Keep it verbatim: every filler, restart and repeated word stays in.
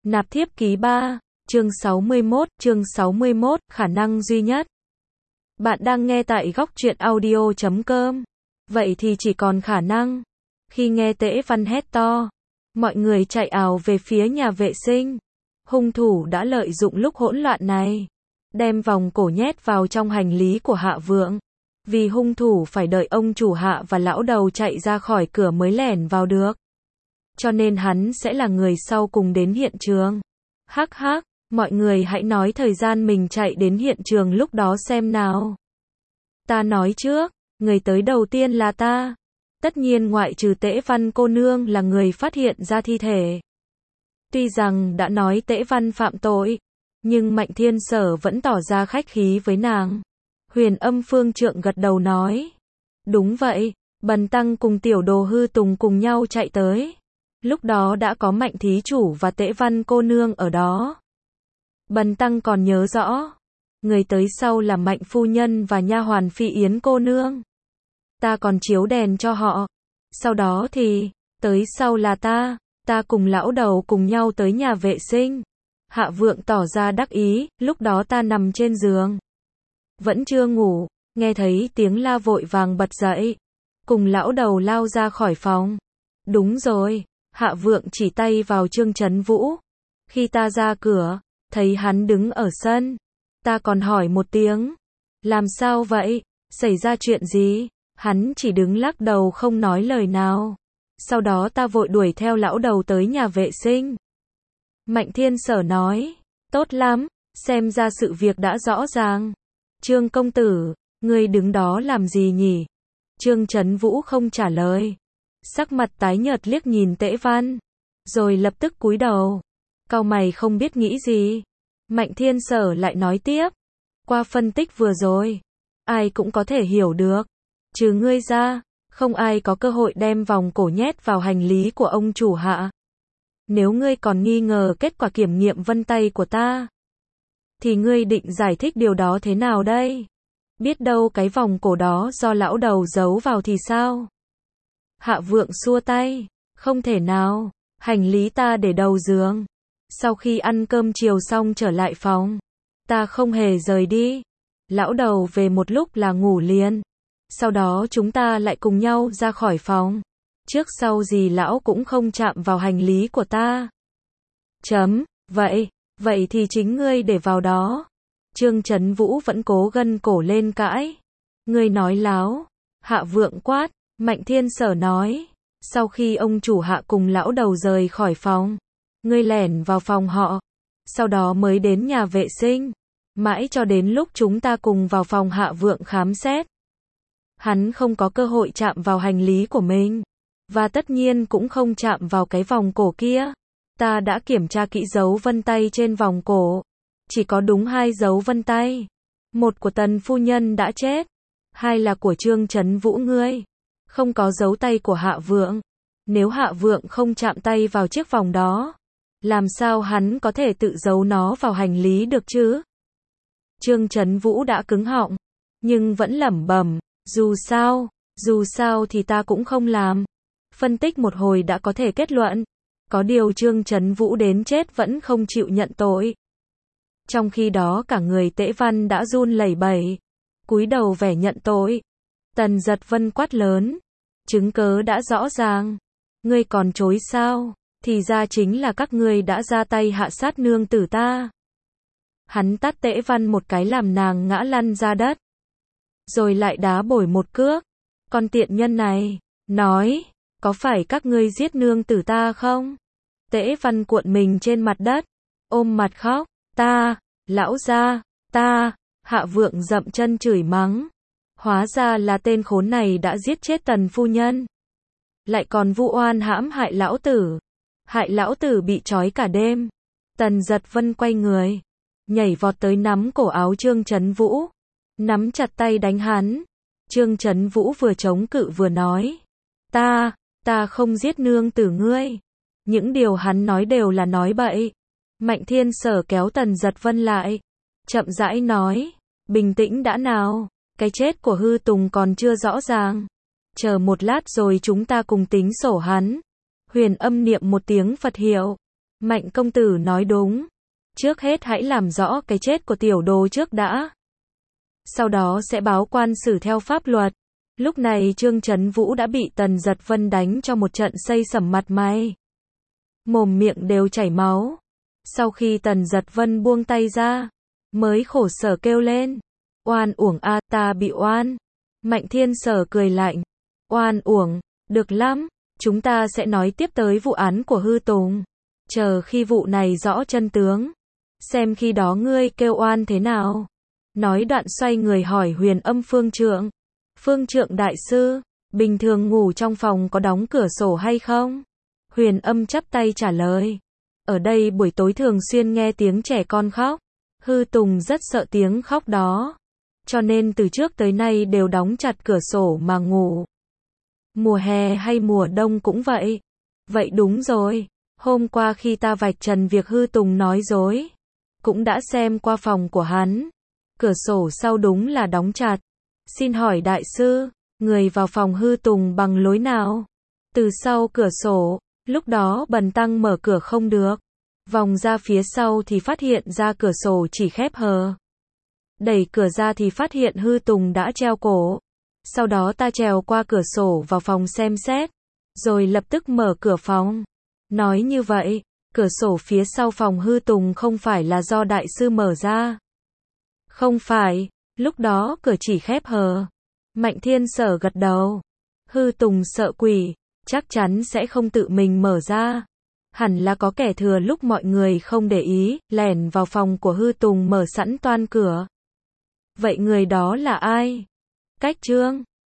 Nạp thiếp ký ba, chương sáu mươi mốt, chương sáu mươi mốt, khả năng duy nhất. Bạn đang nghe tại góc truyện audio chấm com. Vậy thì chỉ còn khả năng. Khi nghe Tễ Văn hét to, mọi người chạy ào về phía nhà vệ sinh. Hung thủ đã lợi dụng lúc hỗn loạn này, đem vòng cổ nhét vào trong hành lý của Hạ Vượng. Vì hung thủ phải đợi ông chủ Hạ và lão đầu chạy ra khỏi cửa mới lẻn vào được. Cho nên hắn sẽ là người sau cùng đến hiện trường. Hắc hắc, mọi người hãy nói thời gian mình chạy đến hiện trường lúc đó xem nào. Ta nói trước, người tới đầu tiên là ta. Tất nhiên ngoại trừ Tễ Văn cô nương là người phát hiện ra thi thể. Tuy rằng đã nói Tễ Văn phạm tội, nhưng Mạnh Thiên Sở vẫn tỏ ra khách khí với nàng. Huyền Âm Phương Trượng gật đầu nói. Đúng vậy, Bần Tăng cùng tiểu đồ Hư Tùng cùng nhau chạy tới. Lúc đó đã có Mạnh Thí Chủ và Tễ Văn cô nương ở đó. Bần Tăng còn nhớ rõ. Người tới sau là Mạnh Phu Nhân và nha hoàn Phi Yến cô nương. Ta còn chiếu đèn cho họ. Sau đó thì, tới sau là ta. Ta cùng lão đầu cùng nhau tới nhà vệ sinh. Hạ Vượng tỏ ra đắc ý, lúc đó ta nằm trên giường. Vẫn chưa ngủ, nghe thấy tiếng la vội vàng bật dậy. Cùng lão đầu lao ra khỏi phòng. Đúng rồi, Hạ Vượng chỉ tay vào Trương Chấn Vũ. Khi ta ra cửa, thấy hắn đứng ở sân. Ta còn hỏi một tiếng. Làm sao vậy? Xảy ra chuyện gì? Hắn chỉ đứng lắc đầu không nói lời nào. Sau đó ta vội đuổi theo lão đầu tới nhà vệ sinh. Mạnh Thiên Sở nói. Tốt lắm, xem ra sự việc đã rõ ràng. Trương công tử, ngươi đứng đó làm gì nhỉ? Trương Chấn Vũ không trả lời. Sắc mặt tái nhợt liếc nhìn Tễ Văn. Rồi lập tức cúi đầu. Cau mày không biết nghĩ gì. Mạnh Thiên Sở lại nói tiếp. Qua phân tích vừa rồi, ai cũng có thể hiểu được. Trừ ngươi ra, không ai có cơ hội đem vòng cổ nhét vào hành lý của ông chủ Hạ. Nếu ngươi còn nghi ngờ kết quả kiểm nghiệm vân tay của ta, thì ngươi định giải thích điều đó thế nào đây? Biết đâu cái vòng cổ đó do lão đầu giấu vào thì sao? Hạ Vượng xua tay. Không thể nào, hành lý ta để đầu giường. Sau khi ăn cơm chiều xong trở lại phòng, ta không hề rời đi. Lão đầu về một lúc là ngủ liền. Sau đó chúng ta lại cùng nhau ra khỏi phòng. Trước sau gì lão cũng không chạm vào hành lý của ta. Chấm, vậy, vậy thì chính ngươi để vào đó. Trương Chấn Vũ vẫn cố gân cổ lên cãi. Ngươi nói láo. Hạ Vượng quát. Mạnh Thiên Sở nói. Sau khi ông chủ Hạ cùng lão đầu rời khỏi phòng, ngươi lẻn vào phòng họ. Sau đó mới đến nhà vệ sinh. Mãi cho đến lúc chúng ta cùng vào phòng Hạ Vượng khám xét. Hắn không có cơ hội chạm vào hành lý của mình. Và tất nhiên cũng không chạm vào cái vòng cổ kia. Ta đã kiểm tra kỹ dấu vân tay trên vòng cổ. Chỉ có đúng hai dấu vân tay. Một của Tần phu nhân đã chết. Hai là của Trương Chấn Vũ ngươi. Không có dấu tay của Hạ Vượng. Nếu Hạ Vượng không chạm tay vào chiếc vòng đó, làm sao hắn có thể tự giấu nó vào hành lý được chứ? Trương Chấn Vũ đã cứng họng, nhưng vẫn lẩm bẩm, dù sao, dù sao thì ta cũng không làm. Phân tích một hồi đã có thể kết luận, có điều Trương Chấn Vũ đến chết vẫn không chịu nhận tội. Trong khi đó cả người Tễ Văn đã run lẩy bẩy, cúi đầu vẻ nhận tội. Tần Giật Vân quát lớn, chứng cớ đã rõ ràng, ngươi còn chối sao? Thì ra chính là các ngươi đã ra tay hạ sát nương tử ta. Hắn tát Tễ Văn một cái làm nàng ngã lăn ra đất. Rồi lại đá bổi một cước. Con tiện nhân này, nói, có phải các ngươi giết nương tử ta không? Tễ Văn cuộn mình trên mặt đất, ôm mặt khóc, ta, lão gia, ta. Hạ Vượng dậm chân chửi mắng. Hóa ra là tên khốn này đã giết chết Tần phu nhân. Lại còn vu oan hãm hại lão tử. Hại lão tử bị trói cả đêm. Tần Giật Vân quay người, nhảy vọt tới nắm cổ áo Trương Chấn Vũ. Nắm chặt tay đánh hắn. Trương Chấn Vũ vừa chống cự vừa nói. Ta, ta không giết nương tử ngươi. Những điều hắn nói đều là nói bậy. Mạnh Thiên Sở kéo Tần Giật Vân lại. Chậm rãi nói. Bình tĩnh đã nào. Cái chết của Hư Tùng còn chưa rõ ràng. Chờ một lát rồi chúng ta cùng tính sổ hắn. Huyền Âm niệm một tiếng Phật hiệu. Mạnh công tử nói đúng. Trước hết hãy làm rõ cái chết của tiểu đồ trước đã. Sau đó sẽ báo quan xử theo pháp luật. Lúc này Trương Chấn Vũ đã bị Tần Dật Vân đánh cho một trận xây sẩm mặt mày. Mồm miệng đều chảy máu. Sau khi Tần Dật Vân buông tay ra, mới khổ sở kêu lên. Oan uổng a, ta bị oan. Mạnh Thiên Sở cười lạnh. Oan uổng, được lắm, chúng ta sẽ nói tiếp tới vụ án của Hư Tùng. Chờ khi vụ này rõ chân tướng, xem khi đó ngươi kêu oan thế nào. Nói đoạn xoay người hỏi Huyền Âm Phương Trượng. Phương Trượng đại sư, bình thường ngủ trong phòng có đóng cửa sổ hay không? Huyền Âm chắp tay trả lời. Ở đây buổi tối thường xuyên nghe tiếng trẻ con khóc. Hư Tùng rất sợ tiếng khóc đó. Cho nên từ trước tới nay đều đóng chặt cửa sổ mà ngủ. Mùa hè hay mùa đông cũng vậy. Vậy đúng rồi. Hôm qua khi ta vạch trần việc Hư Tùng nói dối, cũng đã xem qua phòng của hắn. Cửa sổ sau đúng là đóng chặt. Xin hỏi đại sư, người vào phòng Hư Tùng bằng lối nào? Từ sau cửa sổ, lúc đó Bần Tăng mở cửa không được. Vòng ra phía sau thì phát hiện ra cửa sổ chỉ khép hờ. Đẩy cửa ra thì phát hiện Hư Tùng đã treo cổ. Sau đó ta trèo qua cửa sổ vào phòng xem xét, rồi lập tức mở cửa phòng. Nói như vậy, cửa sổ phía sau phòng Hư Tùng không phải là do đại sư mở ra. Không phải, lúc đó cửa chỉ khép hờ. Mạnh Thiên Sở gật đầu. Hư Tùng sợ quỷ, chắc chắn sẽ không tự mình mở ra. Hẳn là có kẻ thừa lúc mọi người không để ý, lẻn vào phòng của Hư Tùng mở sẵn toan cửa. Vậy người đó là ai? Cách Trương